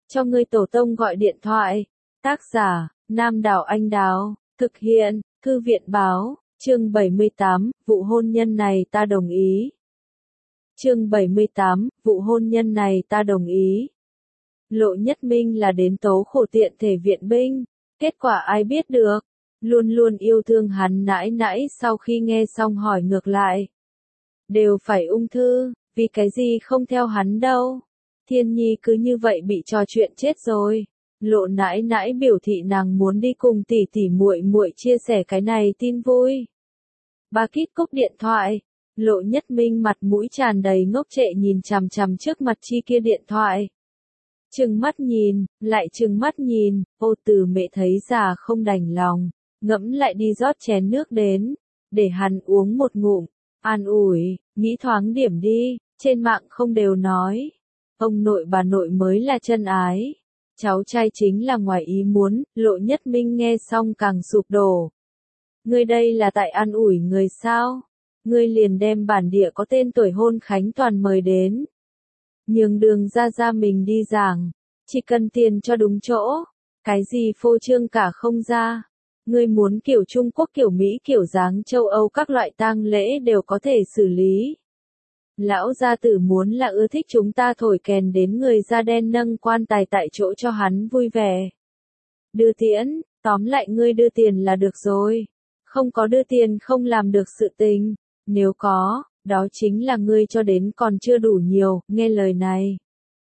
cho ngươi tổ tông gọi điện thoại. Tác giả, Nam Đảo Anh Đào, thực hiện, Thư viện báo, chương 78, vụ hôn nhân này ta đồng ý. Chương 78, vụ hôn nhân này ta đồng ý. Lộ Nhất Minh là đến tố khổ tiện thể viện binh, kết quả ai biết được, luôn luôn yêu thương hắn nãi nãi sau khi nghe xong hỏi ngược lại. Đều phải ung thư, vì cái gì không theo hắn đâu. Thiên Nhi cứ như vậy bị trò chuyện chết rồi. Lộ nãi nãi biểu thị nàng muốn đi cùng tỷ tỷ muội muội chia sẻ cái này tin vui. Bà Kít cúp điện thoại. Lộ Nhất Minh mặt mũi tràn đầy ngốc trệ nhìn chằm chằm trước mặt chi kia điện thoại. Trừng mắt nhìn, lại trừng mắt nhìn, ô từ mẹ thấy già không đành lòng, ngẫm lại đi rót chén nước đến, để hắn uống một ngụm, an ủi, nghĩ thoáng điểm đi, trên mạng không đều nói. Ông nội bà nội mới là chân ái, cháu trai chính là ngoài ý muốn, Lộ Nhất Minh nghe xong càng sụp đổ. Ngươi đây là tại an ủi người sao? Ngươi liền đem bản địa có tên tuổi hôn khánh toàn mời đến. Nhường đường ra mình đi giảng, chỉ cần tiền cho đúng chỗ, cái gì phô trương cả không ra. Ngươi muốn kiểu Trung Quốc kiểu Mỹ kiểu dáng châu Âu các loại tang lễ đều có thể xử lý. Lão gia tử muốn là ưa thích chúng ta thổi kèn đến người da đen nâng quan tài tại chỗ cho hắn vui vẻ. Đưa tiễn, tóm lại ngươi đưa tiền là được rồi. Không có đưa tiền không làm được sự tình. Nếu có, đó chính là ngươi cho đến còn chưa đủ nhiều, nghe lời này.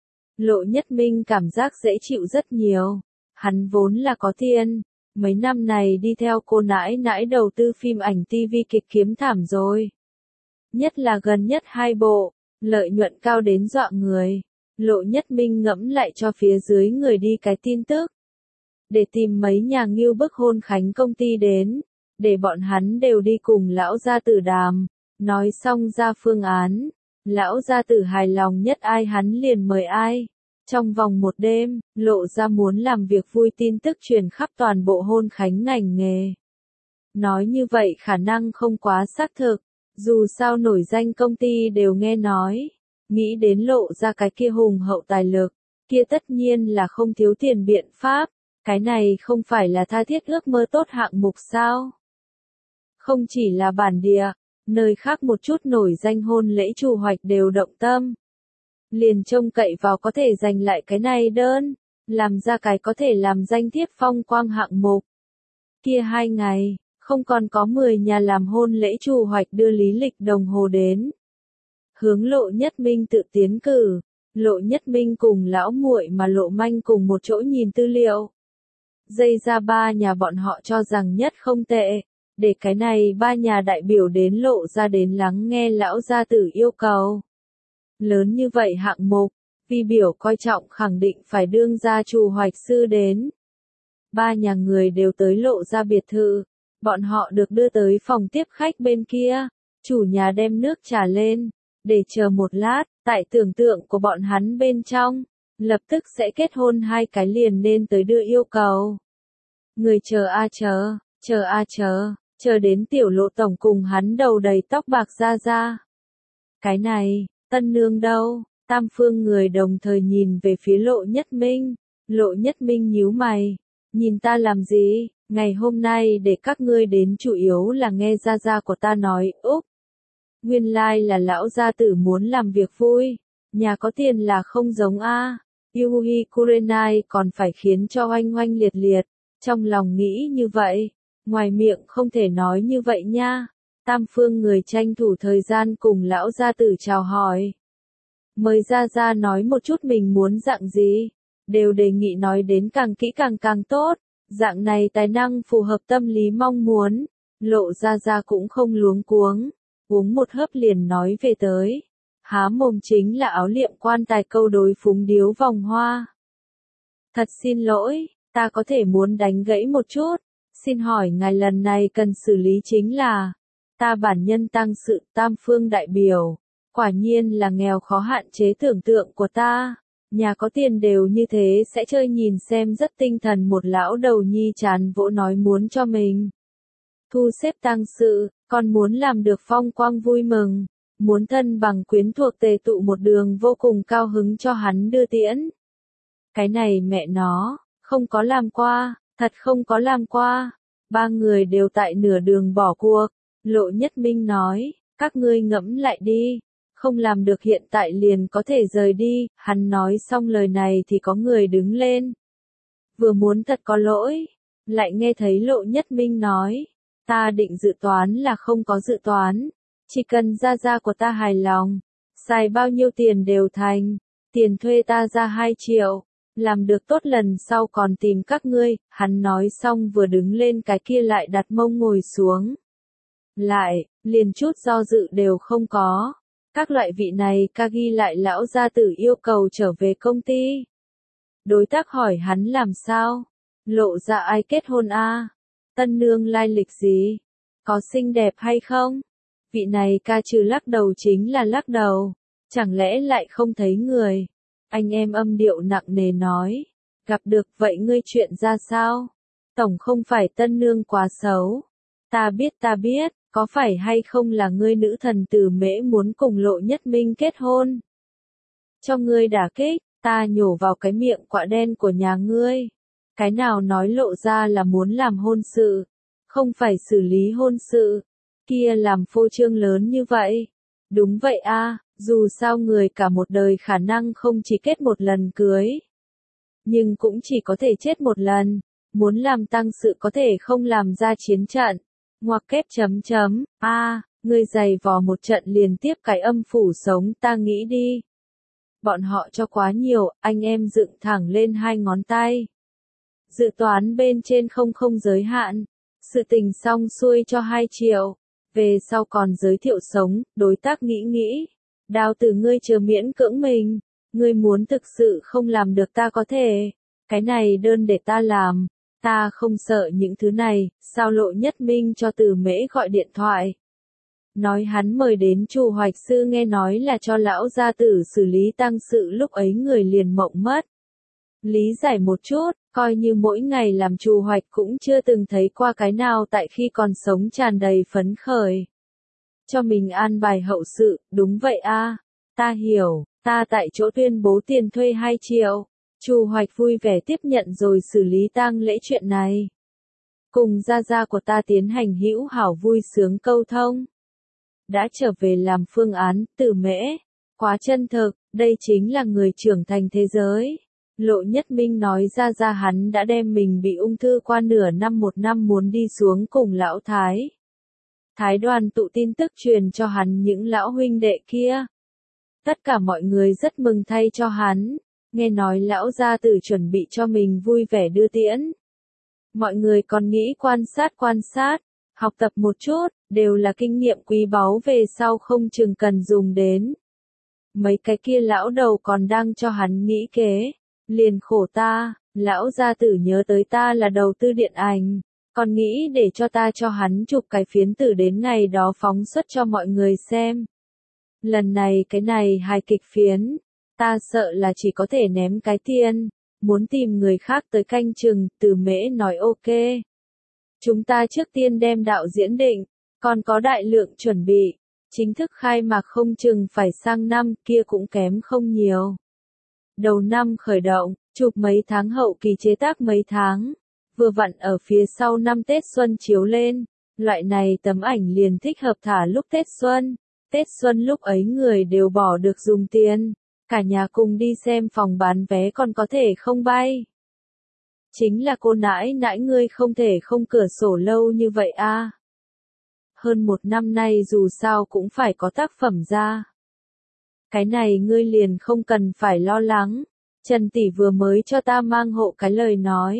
Lộ Nhất Minh cảm giác dễ chịu rất nhiều. Hắn vốn là có tiền. Mấy năm này đi theo cô nãi nãi đầu tư phim ảnh TV kịch kiếm thảm rồi. Nhất là gần nhất 2 bộ, lợi nhuận cao đến dọa người. Lộ Nhất Minh ngẫm lại cho phía dưới người đi cái tin tức. Để tìm mấy nhà ngưu bức hôn khánh công ty đến, để bọn hắn đều đi cùng lão gia tử đàm, nói xong ra phương án. Lão gia tử hài lòng nhất ai hắn liền mời ai. Trong vòng một đêm, Lộ ra muốn làm việc vui tin tức truyền khắp toàn bộ hôn khánh ngành nghề. Nói như vậy khả năng không quá xác thực. Dù sao nổi danh công ty đều nghe nói, nghĩ đến Lộ ra cái kia hùng hậu tài lực, kia tất nhiên là không thiếu tiền biện pháp, cái này không phải là tha thiết ước mơ tốt hạng mục sao. Không chỉ là bản địa, nơi khác một chút nổi danh hôn lễ chủ hoạch đều động tâm. Liền trông cậy vào có thể giành lại cái này đơn, làm ra cái có thể làm danh thiếp phong quang hạng mục. Kia 2 ngày. Không còn có 10 nhà làm hôn lễ chủ hoạch đưa lý lịch đồng hồ đến. Hướng Lộ Nhất Minh tự tiến cử, Lộ Nhất Minh cùng lão muội mà Lộ Manh cùng một chỗ nhìn tư liệu. Dây ra 3 nhà bọn họ cho rằng nhất không tệ, để cái này 3 nhà đại biểu đến Lộ ra đến lắng nghe lão gia tử yêu cầu. Lớn như vậy hạng mục, vì biểu coi trọng khẳng định phải đương gia chủ hoạch sư đến. 3 nhà người đều tới Lộ ra biệt thự. Bọn họ được đưa tới phòng tiếp khách bên kia, chủ nhà đem nước trà lên, để chờ một lát, tại tưởng tượng của bọn hắn bên trong, lập tức sẽ kết hôn 2 cái liền nên tới đưa yêu cầu. Người chờ a chờ đến tiểu Lộ tổng cùng hắn đầu đầy tóc bạc ra. Cái này, tân nương đâu, tam phương người đồng thời nhìn về phía Lộ Nhất Minh, Lộ Nhất Minh nhíu mày, nhìn ta làm gì? Ngày hôm nay để các ngươi đến chủ yếu là nghe gia của ta nói, Úc. Nguyên lai là lão gia tử muốn làm việc vui, nhà có tiền là không giống a. Yuhi Kurenai còn phải khiến cho oanh oanh liệt liệt, trong lòng nghĩ như vậy, ngoài miệng không thể nói như vậy nha. Tam phương người tranh thủ thời gian cùng lão gia tử chào hỏi. Mời gia nói một chút mình muốn dạng gì, đều đề nghị nói đến càng kỹ càng tốt. Dạng này tài năng phù hợp tâm lý mong muốn, Lộ ra cũng không luống cuống, uống một hớp liền nói về tới. Há mồm chính là áo liệm quan tài câu đối phúng điếu vòng hoa. Thật xin lỗi, ta có thể muốn đánh gãy một chút, xin hỏi ngài lần này cần xử lý chính là, ta bản nhân tăng sự tam phương đại biểu, quả nhiên là nghèo khó hạn chế tưởng tượng của ta. Nhà có tiền đều như thế sẽ chơi nhìn xem rất tinh thần một lão đầu nhi chán vỗ nói muốn cho mình. Thu xếp tang sự, còn muốn làm được phong quang vui mừng, muốn thân bằng quyến thuộc tề tụ một đường vô cùng cao hứng cho hắn đưa tiễn. Cái này mẹ nó, không có làm qua, thật không có làm qua. Ba người đều tại nửa đường bỏ cuộc. Lộ Nhất Minh nói, các ngươi ngẫm lại đi. Không làm được hiện tại liền có thể rời đi. Hắn nói xong lời này thì có người đứng lên. Vừa muốn thật có lỗi. Lại nghe thấy Lộ Nhất Minh nói. Ta định dự toán là không có dự toán. Chỉ cần gia của ta hài lòng. Xài bao nhiêu tiền đều thành. Tiền thuê ta ra 2 triệu. Làm được tốt lần sau còn tìm các ngươi. Hắn nói xong vừa đứng lên cái kia lại đặt mông ngồi xuống. Lại, liền chút do dự đều không có. Các loại vị này ca ghi lại lão gia tử yêu cầu trở về công ty. Đối tác hỏi hắn làm sao? Lộ ra ai kết hôn a? Tân nương lai lịch gì? Có xinh đẹp hay không? Vị này ca trừ lắc đầu chính là lắc đầu. Chẳng lẽ lại không thấy người? Anh em âm điệu nặng nề nói. Gặp được vậy ngươi chuyện ra sao? Tổng không phải tân nương quá xấu. Ta biết, có phải hay không là ngươi nữ thần Từ Mễ muốn cùng Lộ Nhất Minh kết hôn? Cho ngươi đả kích, ta nhổ vào cái miệng quạ đen của nhà ngươi. Cái nào nói Lộ ra là muốn làm hôn sự, không phải xử lý hôn sự, kia làm phô trương lớn như vậy. Đúng vậy a, dù sao người cả một đời khả năng không chỉ kết một lần cưới, nhưng cũng chỉ có thể chết một lần, muốn làm tăng sự có thể không làm ra chiến trận. Ngoặc kép chấm chấm, ngươi giày vò một trận liền tiếp cái âm phủ sống ta nghĩ đi. Bọn họ cho quá nhiều, anh em dựng thẳng lên 2 ngón tay. Dự toán bên trên không giới hạn. Sự tình xong xuôi cho 2 triệu. Về sau còn giới thiệu sống, đối tác nghĩ. Đào từ ngươi chờ miễn cưỡng mình. Ngươi muốn thực sự không làm được ta có thể. Cái này đơn để ta làm. Ta không sợ những thứ này, sao Lộ Nhất Minh cho Từ Mễ gọi điện thoại. Nói hắn mời đến Chu Hoạch Sư nghe nói là cho lão gia tử xử lý tang sự lúc ấy người liền mộng mất. Lý giải một chút, coi như mỗi ngày làm Chu Hoạch cũng chưa từng thấy qua cái nào tại khi còn sống tràn đầy phấn khởi. Cho mình an bài hậu sự, đúng vậy a, ta hiểu, ta tại chỗ tuyên bố tiền thuê 2 triệu. Chu Hoạch vui vẻ tiếp nhận rồi xử lý tang lễ chuyện này. Cùng gia của ta tiến hành hữu hảo vui sướng câu thông. Đã trở về làm phương án, Từ Mễ. Quá chân thực, đây chính là người trưởng thành thế giới. Lộ Nhất Minh nói ra hắn đã đem mình bị ung thư qua nửa năm, 1 năm muốn đi xuống cùng lão Thái. Thái đoàn tụ tin tức truyền cho hắn những lão huynh đệ kia. Tất cả mọi người rất mừng thay cho hắn. Nghe nói lão gia tử chuẩn bị cho mình vui vẻ đưa tiễn. Mọi người còn nghĩ quan sát, học tập một chút, đều là kinh nghiệm quý báu về sau không chừng cần dùng đến. Mấy cái kia lão đầu còn đang cho hắn nghĩ kế, liền khổ ta, lão gia tử nhớ tới ta là đầu tư điện ảnh, còn nghĩ để cho ta cho hắn chụp cái phiến tử đến ngày đó phóng xuất cho mọi người xem. Lần này cái này hài kịch phiến, ta sợ là chỉ có thể ném cái tiền, muốn tìm người khác tới canh chừng, Từ Mễ nói ok. Chúng ta trước tiên đem đạo diễn định, còn có đại lượng chuẩn bị, chính thức khai mạc không chừng phải sang năm kia cũng kém không nhiều. Đầu năm khởi động, chụp mấy tháng hậu kỳ chế tác mấy tháng, vừa vặn ở phía sau năm Tết Xuân chiếu lên, loại này tấm ảnh liền thích hợp thả lúc Tết Xuân. Tết Xuân lúc ấy người đều bỏ được dùng tiền, cả nhà cùng đi xem phòng bán vé còn có thể không bay. Chính là cô nãi ngươi không thể không cửa sổ lâu như vậy a. Hơn 1 năm nay dù sao cũng phải có tác phẩm ra. Cái này ngươi liền không cần phải lo lắng. Trần tỷ vừa mới cho ta mang hộ cái lời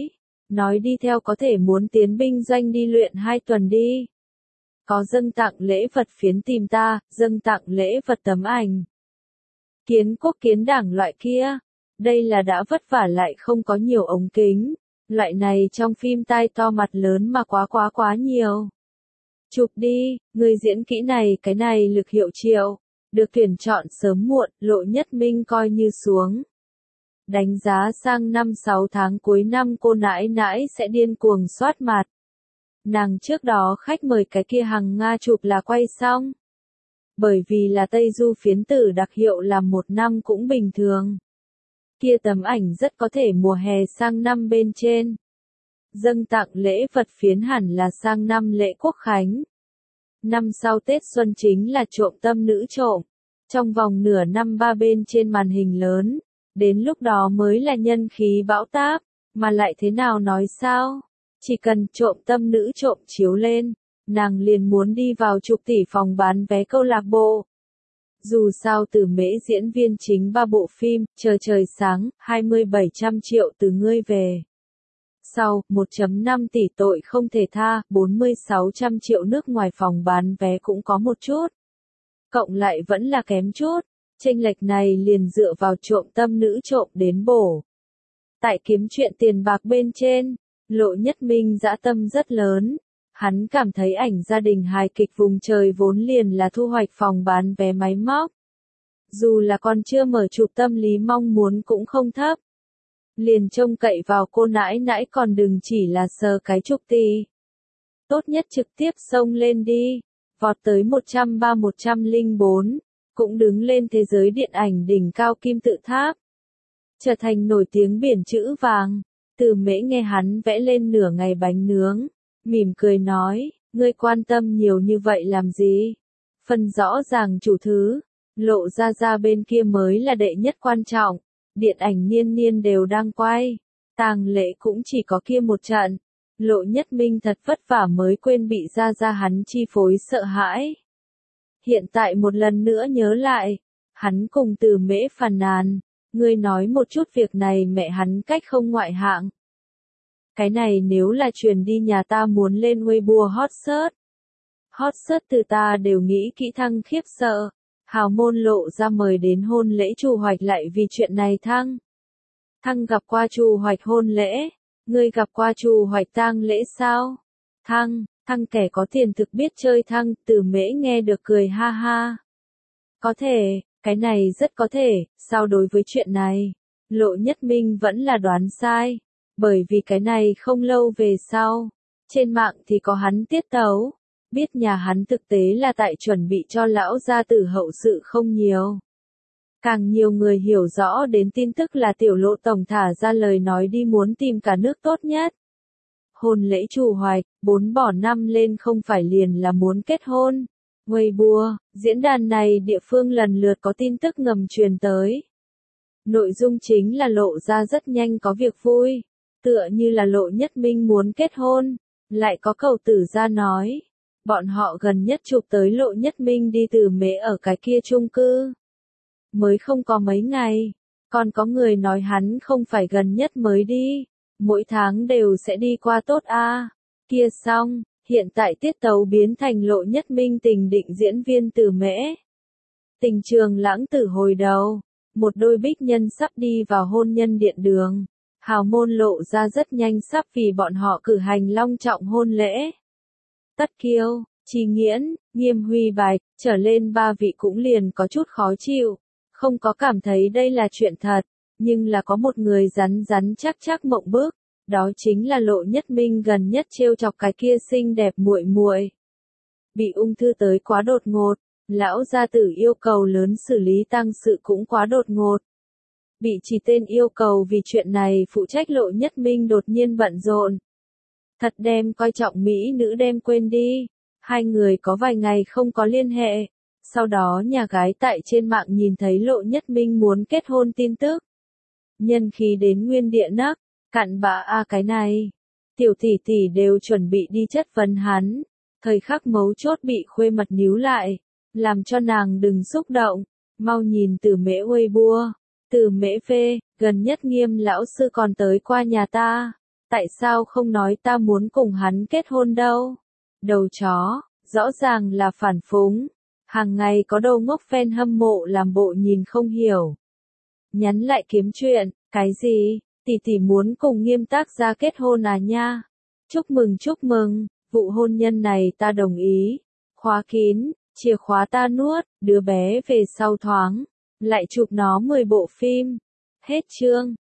nói đi theo có thể muốn tiến binh doanh đi luyện 2 tuần đi. Có dâng tặng lễ vật phiến tìm ta, dâng tặng lễ vật tấm ảnh. Kiến quốc kiến đảng loại kia, đây là đã vất vả lại không có nhiều ống kính, loại này trong phim tai to mặt lớn mà quá nhiều. Chụp đi, người diễn kỹ này cái này lực hiệu triệu, được tuyển chọn sớm muộn, Lộ Nhất Minh coi như xuống. Đánh giá sang 5-6 tháng cuối năm cô nãi sẽ điên cuồng soát mặt. Nàng trước đó khách mời cái kia hàng Nga chụp là quay xong. Bởi vì là Tây Du phiến tử đặc hiệu làm 1 năm cũng bình thường. Kia tấm ảnh rất có thể mùa hè sang năm bên trên. Dâng tặng lễ vật phiến hẳn là sang năm lễ Quốc khánh. Năm sau Tết Xuân chính là trộm tâm nữ trộm. Trong vòng nửa năm ba bên trên màn hình lớn. Đến lúc đó mới là nhân khí bão táp. Mà lại thế nào nói sao? Chỉ cần trộm tâm nữ trộm chiếu lên. Nàng liền muốn đi vào chục tỷ phòng bán vé câu lạc bộ. Dù sao Từ Mễ diễn viên chính 3 bộ phim, Chờ trời sáng, 2700 triệu từ ngươi về. Sau, 1,5 tỷ tội không thể tha, 4600 triệu nước ngoài phòng bán vé cũng có một chút. Cộng lại vẫn là kém chút, chênh lệch này liền dựa vào trộm tâm nữ trộm đến bổ. Tại kiếm chuyện tiền bạc bên trên, Lộ Nhất Minh dã tâm rất lớn. Hắn cảm thấy ảnh gia đình hài kịch vùng trời vốn liền là thu hoạch phòng bán vé máy móc. Dù là còn chưa mở chụp tâm lý mong muốn cũng không thấp. Liền trông cậy vào cô nãi nãi còn đừng chỉ là sờ cái chục tỷ. Tốt nhất trực tiếp xông lên đi, vọt tới 130-104, cũng đứng lên thế giới điện ảnh đỉnh cao kim tự tháp. Trở thành nổi tiếng biển chữ vàng, Từ Mễ nghe hắn vẽ lên nửa ngày bánh nướng. Mỉm cười nói, ngươi quan tâm nhiều như vậy làm gì? Phân rõ ràng chủ thứ, Lộ ra bên kia mới là đệ nhất quan trọng, điện ảnh niên niên đều đang quay, tang lễ cũng chỉ có kia một trận. Lộ Nhất Minh thật vất vả mới quên bị ra hắn chi phối sợ hãi. Hiện tại một lần nữa nhớ lại, hắn cùng Từ Mễ phàn nàn, ngươi nói một chút việc này mẹ hắn cách không ngoại hạng. Cái này nếu là truyền đi nhà ta muốn lên Weibo hot search. Hot search từ ta đều nghĩ kỹ thăng khiếp sợ. Hào môn Lộ ra mời đến hôn lễ Chu Hoạch lại vì chuyện này thăng. Thăng gặp qua Chu Hoạch hôn lễ. Ngươi gặp qua Chu Hoạch tang lễ sao? Thăng kẻ có tiền thực biết chơi thăng, Từ Mễ nghe được cười ha ha. Có thể, cái này rất có thể, sao đối với chuyện này? Lộ Nhất Minh vẫn là đoán sai. Bởi vì cái này không lâu về sau, trên mạng thì có hắn tiết tấu, biết nhà hắn thực tế là tại chuẩn bị cho lão gia tử hậu sự không nhiều. Càng nhiều người hiểu rõ đến tin tức là Tiểu Lộ tổng thả ra lời nói đi muốn tìm cả nước tốt nhất. Hôn lễ Chu Hoạch, 4 bỏ 5 lên không phải liền là muốn kết hôn. Weibo, diễn đàn này địa phương lần lượt có tin tức ngầm truyền tới. Nội dung chính là Lộ ra rất nhanh có việc vui. Tựa như là Lộ Nhất Minh muốn kết hôn, lại có cầu tử ra nói. Bọn họ gần nhất chụp tới Lộ Nhất Minh đi Từ Mễ ở cái kia chung cư. Mới không có mấy ngày, còn có người nói hắn không phải gần nhất mới đi, mỗi tháng đều sẽ đi qua tốt a. Kia xong, hiện tại tiết tấu biến thành Lộ Nhất Minh tình định diễn viên Từ Mễ. Tình trường lãng tử hồi đầu, một đôi bích nhân sắp đi vào hôn nhân điện đường. Hào môn Lộ ra rất nhanh sắp vì bọn họ cử hành long trọng hôn lễ. Tất Kiêu, Chi Nghiễn, Nghiêm Huy Bạch, trở lên ba vị cũng liền có chút khó chịu, không có cảm thấy đây là chuyện thật, nhưng là có một người rắn chắc mộng bức, đó chính là Lộ Nhất Minh gần nhất trêu chọc cái kia xinh đẹp muội muội. Bị ung thư tới quá đột ngột, lão gia tử yêu cầu lớn xử lý tang sự cũng quá đột ngột. Bị chỉ tên yêu cầu vì chuyện này phụ trách Lộ Nhất Minh đột nhiên bận rộn. Thật đem coi trọng mỹ nữ đem quên đi. Hai người có vài ngày không có liên hệ. Sau đó nhà gái tại trên mạng nhìn thấy Lộ Nhất Minh muốn kết hôn tin tức. Nhân khí đến nguyên địa nấc, cặn bã cái này. Tiểu tỷ tỷ đều chuẩn bị đi chất vấn hắn. Thời khắc mấu chốt bị khuê mật níu lại. Làm cho nàng đừng xúc động. Mau nhìn Từ Mễ Weibo. Từ Mễ phê, gần nhất Nghiêm lão sư còn tới qua nhà ta. Tại sao không nói ta muốn cùng hắn kết hôn đâu? Đầu chó, rõ ràng là phản phúng. Hàng ngày có đầu ngốc fan hâm mộ làm bộ nhìn không hiểu. Nhắn lại kiếm chuyện, cái gì? Tỷ tỷ muốn cùng Nghiêm tác gia kết hôn à nha? Chúc mừng, vụ hôn nhân này ta đồng ý. Khóa kín, chìa khóa ta nuốt, đứa bé về sau thoáng. Lại chụp nó 10 bộ phim. Hết chương.